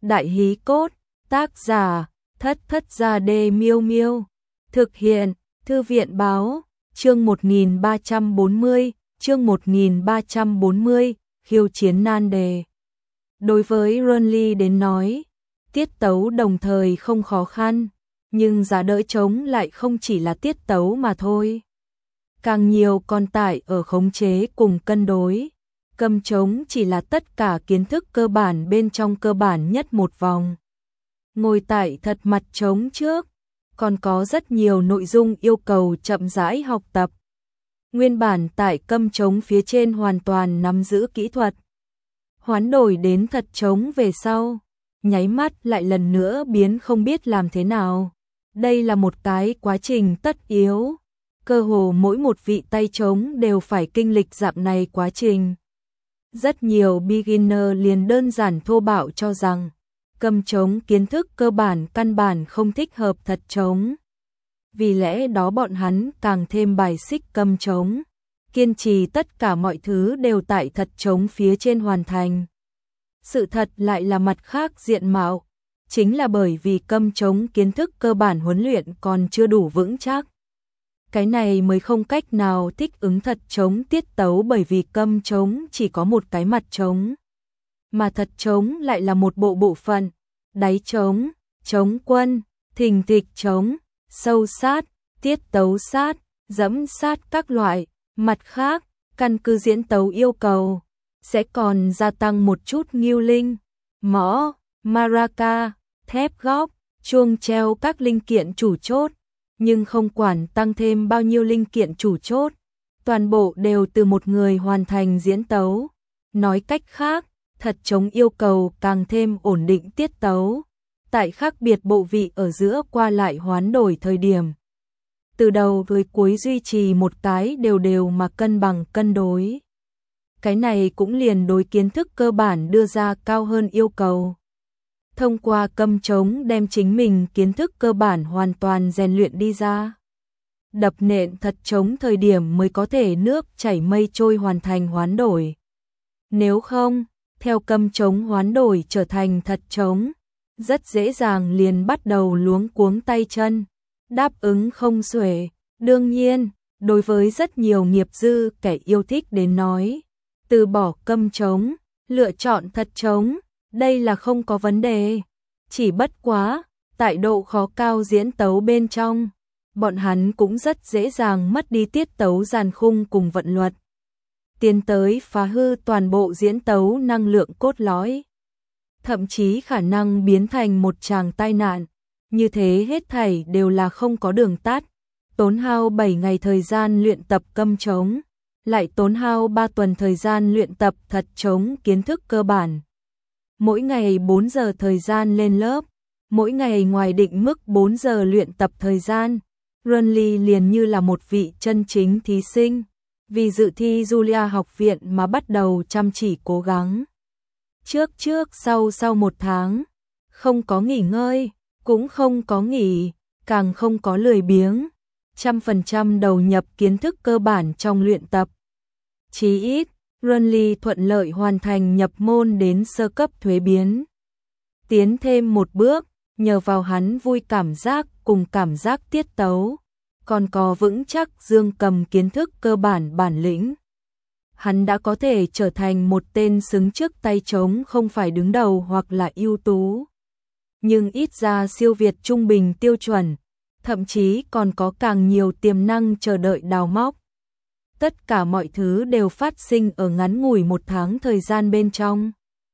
Đại hí cốt, tác giả, Thất Thất Gia Đê Miêu Miêu. Thực hiện, Thư viện báo, chương 1340, khiêu chiến nan đề. Đối với Renly đến nói, tiết tấu đồng thời không khó khăn, nhưng giá đỡ trống lại không chỉ là tiết tấu mà thôi. Càng nhiều còn tải ở khống chế cùng cân đối. Cầm trống chỉ là tất cả kiến thức cơ bản bên trong cơ bản nhất một vòng. Ngồi tại thật mặt trống trước, còn có rất nhiều nội dung yêu cầu chậm rãi học tập. Nguyên bản tại câm trống phía trên hoàn toàn nắm giữ kỹ thuật. Hoán đổi đến thật trống về sau, nháy mắt lại lần nữa biến không biết làm thế nào. Đây là một cái quá trình tất yếu. Cơ hồ mỗi một vị tay trống đều phải kinh lịch dạng này quá trình. Rất nhiều beginner liền đơn giản thô bạo cho rằng cầm trống kiến thức cơ bản căn bản không thích hợp thật trống. Vì lẽ đó bọn hắn càng thêm bài xích cầm trống, kiên trì tất cả mọi thứ đều tại thật trống phía trên hoàn thành. Sự thật lại là mặt khác diện mạo, chính là bởi vì cầm trống kiến thức cơ bản huấn luyện còn chưa đủ vững chắc. Cái này mới không cách nào thích ứng thật trống tiết tấu, bởi vì câm trống chỉ có một cái mặt trống, mà thật trống lại là một bộ phận, đáy trống, trống quân, thình thịch trống, sâu sát, tiết tấu sát, dẫm sát các loại. Mặt khác, căn cứ diễn tấu yêu cầu, sẽ còn gia tăng một chút nghiêu linh, mõ, maraca, thép góc, chuông treo các linh kiện chủ chốt. Nhưng không quản tăng thêm bao nhiêu linh kiện chủ chốt, toàn bộ đều từ một người hoàn thành diễn tấu. Nói cách khác, thật trống yêu cầu càng thêm ổn định tiết tấu, tại khác biệt bộ vị ở giữa qua lại hoán đổi thời điểm. Từ đầu tới cuối duy trì một cái đều mà cân bằng cân đối. Cái này cũng liền đối kiến thức cơ bản đưa ra cao hơn yêu cầu. Thông qua câm trống đem chính mình kiến thức cơ bản hoàn toàn rèn luyện đi ra. Đập nện thật trống thời điểm mới có thể nước chảy mây trôi hoàn thành hoán đổi. Nếu không, theo câm trống hoán đổi trở thành thật trống, rất dễ dàng liền bắt đầu luống cuống tay chân, đáp ứng không xuể. Đương nhiên, đối với rất nhiều nghiệp dư kẻ yêu thích đến nói, từ bỏ câm trống, lựa chọn thật trống, đây là không có vấn đề. Chỉ bất quá, tại độ khó cao diễn tấu bên trong, bọn hắn cũng rất dễ dàng mất đi tiết tấu dàn khung cùng vận luật, tiến tới phá hư toàn bộ diễn tấu năng lượng cốt lõi. Thậm chí khả năng biến thành một tràng tai nạn, như thế hết thảy đều là không có đường tắt. Tốn hao 7 ngày thời gian luyện tập câm trống, lại tốn hao 3 tuần thời gian luyện tập thật trống kiến thức cơ bản. Mỗi ngày 4 giờ thời gian lên lớp, mỗi ngày ngoài định mức 4 giờ luyện tập thời gian. Renly liền như là một vị chân chính thí sinh, vì dự thi Julia học viện mà bắt đầu chăm chỉ cố gắng. Trước sau một tháng, không có nghỉ ngơi, cũng không có nghỉ, càng không có lười biếng, 100% đầu nhập kiến thức cơ bản trong luyện tập. Chí ít, Renly thuận lợi hoàn thành nhập môn đến sơ cấp thuế biến. Tiến thêm một bước, nhờ vào hắn vui cảm giác cùng cảm giác tiết tấu, còn có vững chắc dương cầm kiến thức cơ bản bản lĩnh. Hắn đã có thể trở thành một tên xứng trước tay trống không phải đứng đầu hoặc là ưu tú, nhưng ít ra siêu việt trung bình tiêu chuẩn, thậm chí còn có càng nhiều tiềm năng chờ đợi đào móc. Tất cả mọi thứ đều phát sinh ở ngắn ngủi một tháng thời gian bên trong.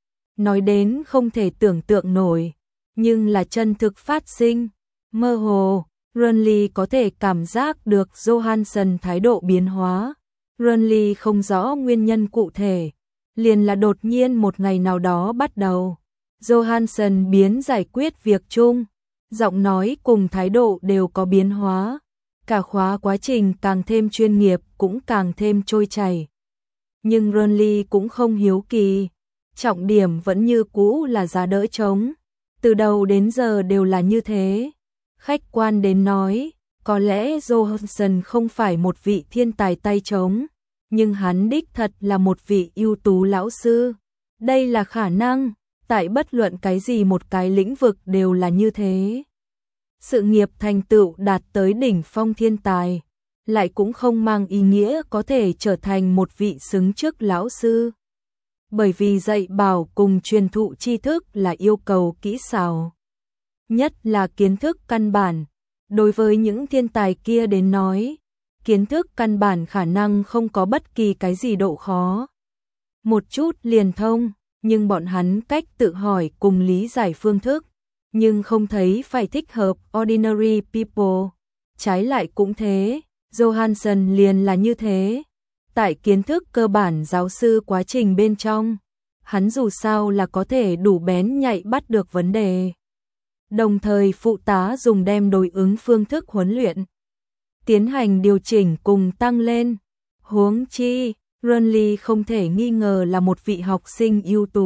Nói đến không thể tưởng tượng nổi, nhưng là chân thực phát sinh. Mơ hồ, Renly có thể cảm giác được Johansson thái độ biến hóa. Renly không rõ nguyên nhân cụ thể, liền là đột nhiên một ngày nào đó bắt đầu, Johansson biến giải quyết việc chung, giọng nói cùng thái độ đều có biến hóa. Cả khóa quá trình càng thêm chuyên nghiệp cũng càng thêm trôi chảy. Nhưng Renly cũng không hiếu kỳ, trọng điểm vẫn như cũ là giá đỡ trống. Từ đầu đến giờ đều là như thế. Khách quan đến nói, có lẽ Johansson không phải một vị thiên tài tay trống, nhưng hắn đích thật là một vị ưu tú lão sư. Đây là khả năng, tại bất luận cái gì một cái lĩnh vực đều là như thế. Sự nghiệp thành tựu đạt tới đỉnh phong thiên tài, lại cũng không mang ý nghĩa có thể trở thành một vị xứng chức lão sư. Bởi vì dạy bảo cùng truyền thụ tri thức là yêu cầu kỹ xảo, nhất là kiến thức căn bản. Đối với những thiên tài kia đến nói, kiến thức căn bản khả năng không có bất kỳ cái gì độ khó. Một chút liền thông, nhưng bọn hắn cách tự hỏi cùng lý giải phương thức, nhưng không thấy phải thích hợp ordinary people. Trái lại cũng thế, Johansson liền là như thế. Tại kiến thức cơ bản giáo sư quá trình bên trong, hắn dù sao là có thể đủ bén nhạy bắt được vấn đề. Đồng thời phụ tá dùng đem đối ứng phương thức huấn luyện, tiến hành điều chỉnh cùng tăng lên. Huống chi, Renly không thể nghi ngờ là một vị học sinh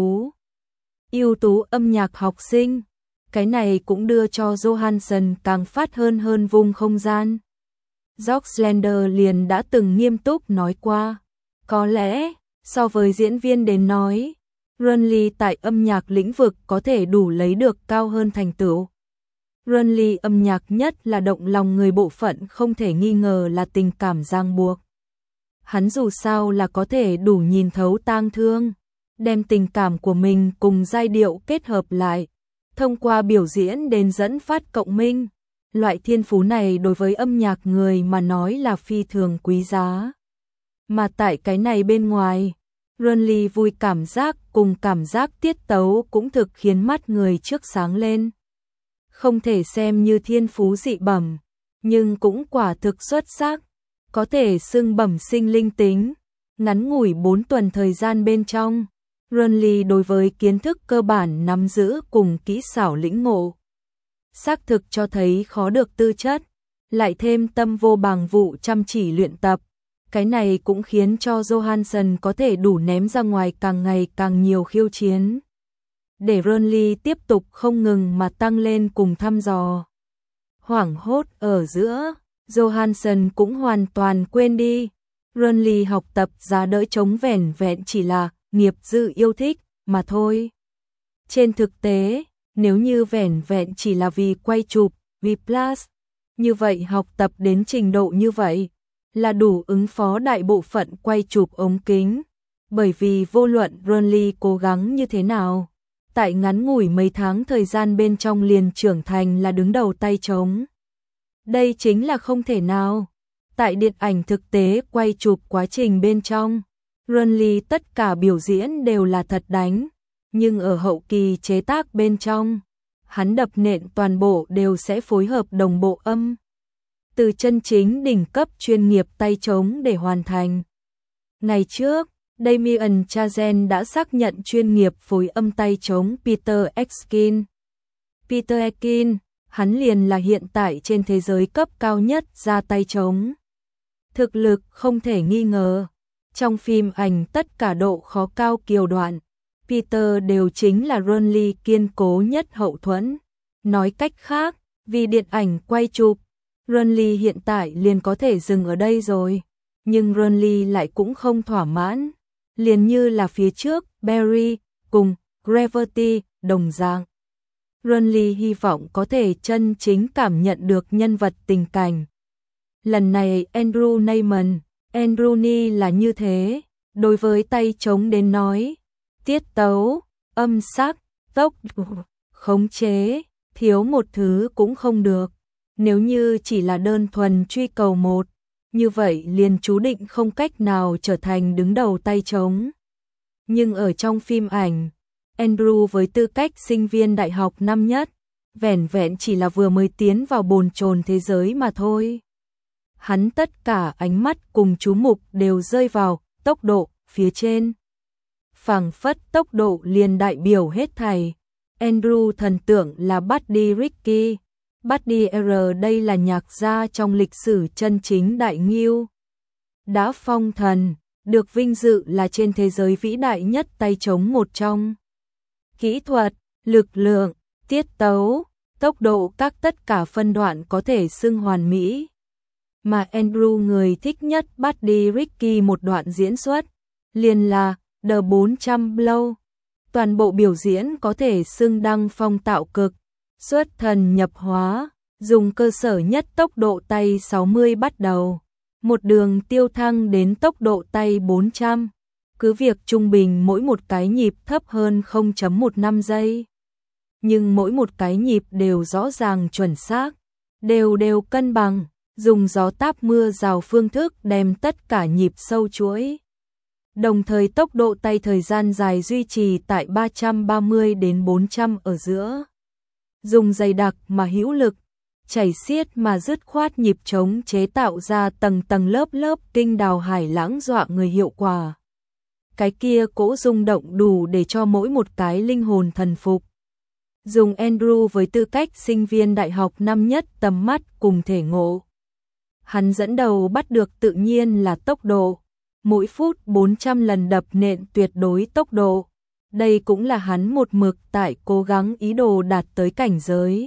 ưu tú âm nhạc học sinh. Cái này cũng đưa cho Johansson càng phát hơn vùng không gian. George Slender liền đã từng nghiêm túc nói qua, có lẽ, so với diễn viên đến nói, Renly tại âm nhạc lĩnh vực có thể đủ lấy được cao hơn thành tựu. Renly âm nhạc nhất là động lòng người bộ phận không thể nghi ngờ là tình cảm ràng buộc. Hắn dù sao là có thể đủ nhìn thấu tang thương, đem tình cảm của mình cùng giai điệu kết hợp lại, thông qua biểu diễn đến dẫn phát cộng minh. Loại thiên phú này đối với âm nhạc người mà nói là phi thường quý giá. Mà tại cái này bên ngoài, Renly vui cảm giác cùng cảm giác tiết tấu cũng thực khiến mắt người trước sáng lên. Không thể xem như thiên phú dị bẩm, nhưng cũng quả thực xuất sắc, có thể xưng bẩm sinh linh tính. Ngắn ngủi 4 tuần thời gian bên trong, Renly đối với kiến thức cơ bản nắm giữ cùng kỹ xảo lĩnh ngộ, xác thực cho thấy khó được tư chất, lại thêm tâm vô bàng vụ chăm chỉ luyện tập. Cái này cũng khiến cho Johansson có thể đủ ném ra ngoài càng ngày càng nhiều khiêu chiến, để Renly tiếp tục không ngừng mà tăng lên cùng thăm dò. Hoảng hốt ở giữa, Johansson cũng hoàn toàn quên đi. Renly học tập giá đỡ chống vẻn vẹn chỉ là nghiệp dư yêu thích mà thôi. Trên thực tế, nếu như vẻn vẹn chỉ là vì quay chụp, vì plus, như vậy học tập đến trình độ như vậy là đủ ứng phó đại bộ phận quay chụp ống kính. Bởi vì vô luận Renly cố gắng như thế nào, tại ngắn ngủi mấy tháng thời gian bên trong liền trưởng thành là đứng đầu tay trống. Đây chính là không thể nào. Tại điện ảnh thực tế quay chụp quá trình bên trong, Renly tất cả biểu diễn đều là thật đánh, nhưng ở hậu kỳ chế tác bên trong, hắn đập nện toàn bộ đều sẽ phối hợp đồng bộ âm. Từ chân chính đỉnh cấp chuyên nghiệp tay trống để hoàn thành. Ngày trước, Damien Chazelle đã xác nhận chuyên nghiệp phối âm tay trống Peter Erskine. Peter Erskine, hắn liền là hiện tại trên thế giới cấp cao nhất ra tay trống. Thực lực không thể nghi ngờ. Trong phim ảnh tất cả độ khó cao kiều đoạn, Peter đều chính là Renly kiên cố nhất hậu thuẫn. Nói cách khác, vì điện ảnh quay chụp, Renly hiện tại liền có thể dừng ở đây rồi. Nhưng Renly lại cũng không thỏa mãn. Liền như là phía trước, Barry cùng Gravity đồng dạng. Renly hy vọng có thể chân chính cảm nhận được nhân vật tình cảnh. Lần này Andrew Neiman, Andrew Ni là như thế, đối với tay trống đến nói, tiết tấu, âm sắc, tốc độ, khống chế, thiếu một thứ cũng không được. Nếu như chỉ là đơn thuần truy cầu một, như vậy liền chú định không cách nào trở thành đứng đầu tay trống. Nhưng ở trong phim ảnh, Andrew với tư cách sinh viên đại học năm nhất, vẻn vẹn chỉ là vừa mới tiến vào bồn chồn thế giới mà thôi. Hắn tất cả ánh mắt cùng chú mục đều rơi vào tốc độ phía trên. Phảng phất tốc độ liền đại biểu hết thảy. Andrew thần tượng là Buddy Ricky. Buddy R đây là nhạc gia trong lịch sử chân chính đại ngưu. Đã phong thần, được vinh dự là trên thế giới vĩ đại nhất tay trống một trong. Kỹ thuật, lực lượng, tiết tấu, tốc độ các tất cả phân đoạn có thể xưng hoàn mỹ. Mà Andrew người thích nhất Buddy Ricky một đoạn diễn xuất, liền là The 400 Blow. Toàn bộ biểu diễn có thể xưng đăng phong tạo cực, xuất thần nhập hóa, dùng cơ sở nhất tốc độ tay 60 bắt đầu, một đường tiêu thăng đến tốc độ tay 400. Cứ việc trung bình mỗi một cái nhịp thấp hơn 0.15 giây. Nhưng mỗi một cái nhịp đều rõ ràng chuẩn xác, đều cân bằng, dùng gió táp mưa rào phương thức đem tất cả nhịp sâu chuỗi. Đồng thời tốc độ tay thời gian dài duy trì tại 330 đến 400 ở giữa. Dùng dày đặc mà hữu lực, chảy xiết mà dứt khoát nhịp trống chế tạo ra tầng tầng lớp lớp kinh đào hải lãng dọa người hiệu quả. Cái kia cỗ rung động đủ để cho mỗi một cái linh hồn thần phục. Dùng Andrew với tư cách sinh viên đại học năm nhất tầm mắt cùng thể ngộ. Hắn dẫn đầu bắt được tự nhiên là tốc độ, mỗi phút 400 lần đập nện tuyệt đối tốc độ. Đây cũng là hắn một mực tại cố gắng ý đồ đạt tới cảnh giới.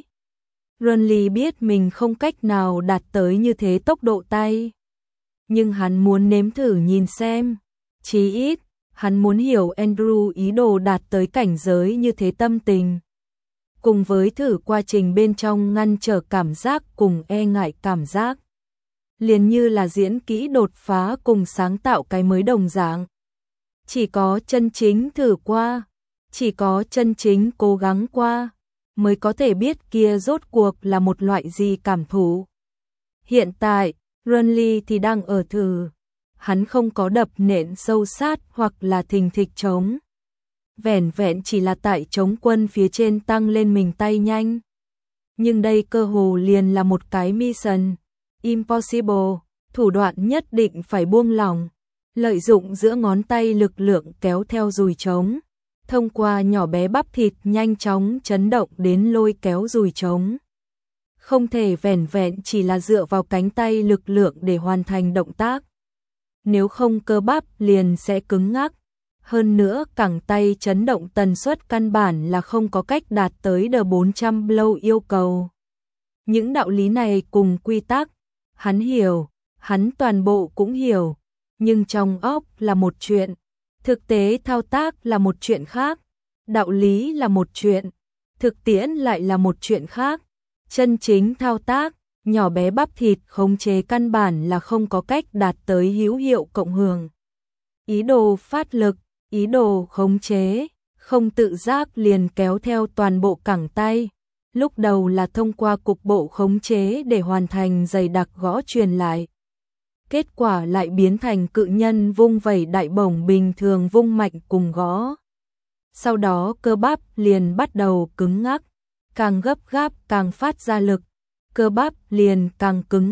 Runley biết mình không cách nào đạt tới như thế tốc độ tay. Nhưng hắn muốn nếm thử nhìn xem. Chí ít, hắn muốn hiểu Andrew ý đồ đạt tới cảnh giới như thế tâm tình. Cùng với thử quá trình bên trong ngăn trở cảm giác cùng e ngại cảm giác. Liền như là diễn kỹ đột phá cùng sáng tạo cái mới đồng dạng. Chỉ có chân chính thử qua, chỉ có chân chính cố gắng qua, mới có thể biết kia rốt cuộc là một loại gì cảm thụ. Hiện tại, Runley thì đang ở thử. Hắn không có đập nện sâu sát hoặc là thình thịch trống. Vẻn vẹn chỉ là tại trống quân phía trên tăng lên mình tay nhanh. Nhưng đây cơ hồ liền là một cái mission impossible, thủ đoạn nhất định phải buông lỏng, lợi dụng giữa ngón tay lực lượng kéo theo dùi trống, thông qua nhỏ bé bắp thịt nhanh chóng chấn động đến lôi kéo dùi trống. Không thể vẻn vẹn chỉ là dựa vào cánh tay lực lượng để hoàn thành động tác. Nếu không cơ bắp liền sẽ cứng ngắc. Hơn nữa cẳng tay chấn động tần suất căn bản là không có cách đạt tới D400 blow yêu cầu. Những đạo lý này cùng quy tắc, hắn hiểu, hắn toàn bộ cũng hiểu, nhưng trong óc là một chuyện, thực tế thao tác là một chuyện khác, đạo lý là một chuyện, thực tiễn lại là một chuyện khác. Chân chính thao tác, nhỏ bé bắp thịt khống chế căn bản là không có cách đạt tới hữu hiệu cộng hưởng. Ý đồ phát lực, ý đồ khống chế, không tự giác liền kéo theo toàn bộ cẳng tay. Lúc đầu là thông qua cục bộ khống chế để hoàn thành dày đặc gõ truyền lại. Kết quả lại biến thành cự nhân vung vẩy đại bổng bình thường vung mạnh cùng gõ. Sau đó cơ bắp liền bắt đầu cứng ngắc, càng gấp gáp càng phát ra lực, cơ bắp liền càng cứng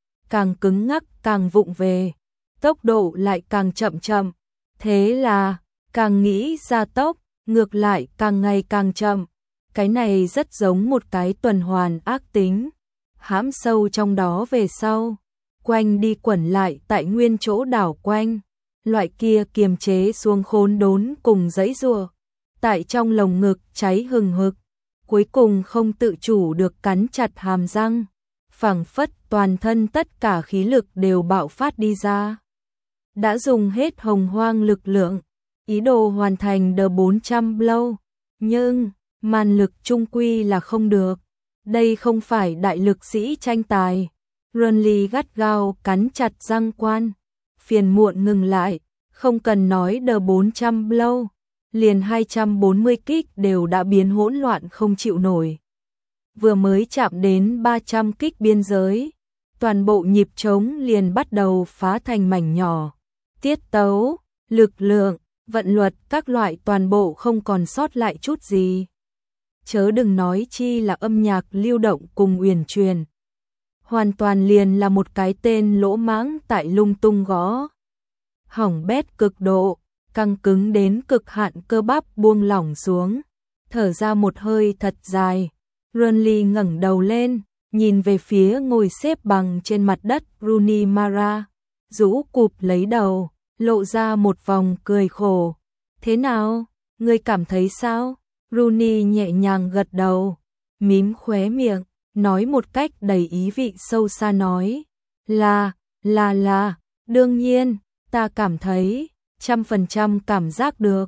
ngắc càng vụng về, tốc độ lại càng chậm chậm. Thế là, càng nghĩ ra tốc, ngược lại càng ngày càng chậm. Cái này rất giống một cái tuần hoàn ác tính. Hãm sâu trong đó về sau, quanh đi quẩn lại tại nguyên chỗ đảo quanh. Loại kia kiềm chế xuống khốn đốn cùng giãy giụa, tại trong lồng ngực cháy hừng hực, cuối cùng không tự chủ được cắn chặt hàm răng, phảng phất toàn thân tất cả khí lực đều bạo phát đi ra. Đã dùng hết hồng hoang lực lượng, ý đồ hoàn thành D400 blow, nhưng màn lực trung quy là không được. Đây không phải đại lực sĩ tranh tài. Runley gắt gao cắn chặt răng quan, phiền muộn ngừng lại, không cần nói D400 blow, liền 240 kích đều đã biến hỗn loạn không chịu nổi. Vừa mới chạm đến 300 kích biên giới, toàn bộ nhịp trống liền bắt đầu phá thành mảnh nhỏ. Tiết tấu, lực lượng, vận luật các loại toàn bộ không còn sót lại chút gì. Chớ đừng nói chi là âm nhạc lưu động cùng uyển chuyển. Hoàn toàn liền là một cái tên lỗ mãng tại lung tung gõ. Hỏng bét cực độ, căng cứng đến cực hạn cơ bắp buông lỏng xuống. Thở ra một hơi thật dài. Runley ngẩng đầu lên, nhìn về phía ngồi xếp bằng trên mặt đất Rooney Mara, rũ cụp lấy đầu, lộ ra một vòng cười khổ. Thế nào, ngươi cảm thấy sao? Rooney nhẹ nhàng gật đầu, mím khóe miệng, nói một cách đầy ý vị sâu xa nói. Là, đương nhiên, ta cảm thấy, 100% cảm giác được.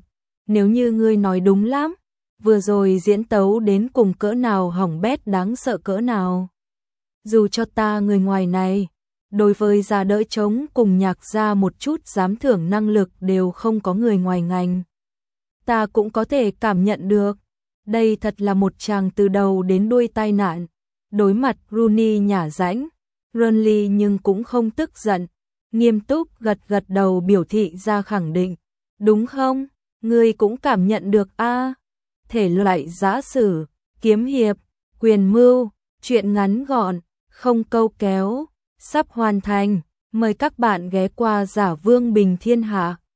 nếu như ngươi nói đúng lắm, vừa rồi diễn tấu đến cùng cỡ nào hỏng bét đáng sợ cỡ nào. Dù cho ta người ngoài này, đối với giá đỡ trống cùng nhạc gia một chút dám thưởng năng lực đều không có người ngoài ngành. Ta cũng có thể cảm nhận được, đây thật là một chàng từ đầu đến đuôi tai nạn. Đối mặt Rooney nhả rãnh, Burnley nhưng cũng không tức giận, nghiêm túc gật gật đầu biểu thị ra khẳng định. Đúng không? Ngươi cũng cảm nhận được a? Thể loại giã sử, kiếm hiệp, quyền mưu, truyện ngắn gọn, không câu kéo, sắp hoàn thành. Mời các bạn ghé qua Giả Vương Bình Thiên Hạ.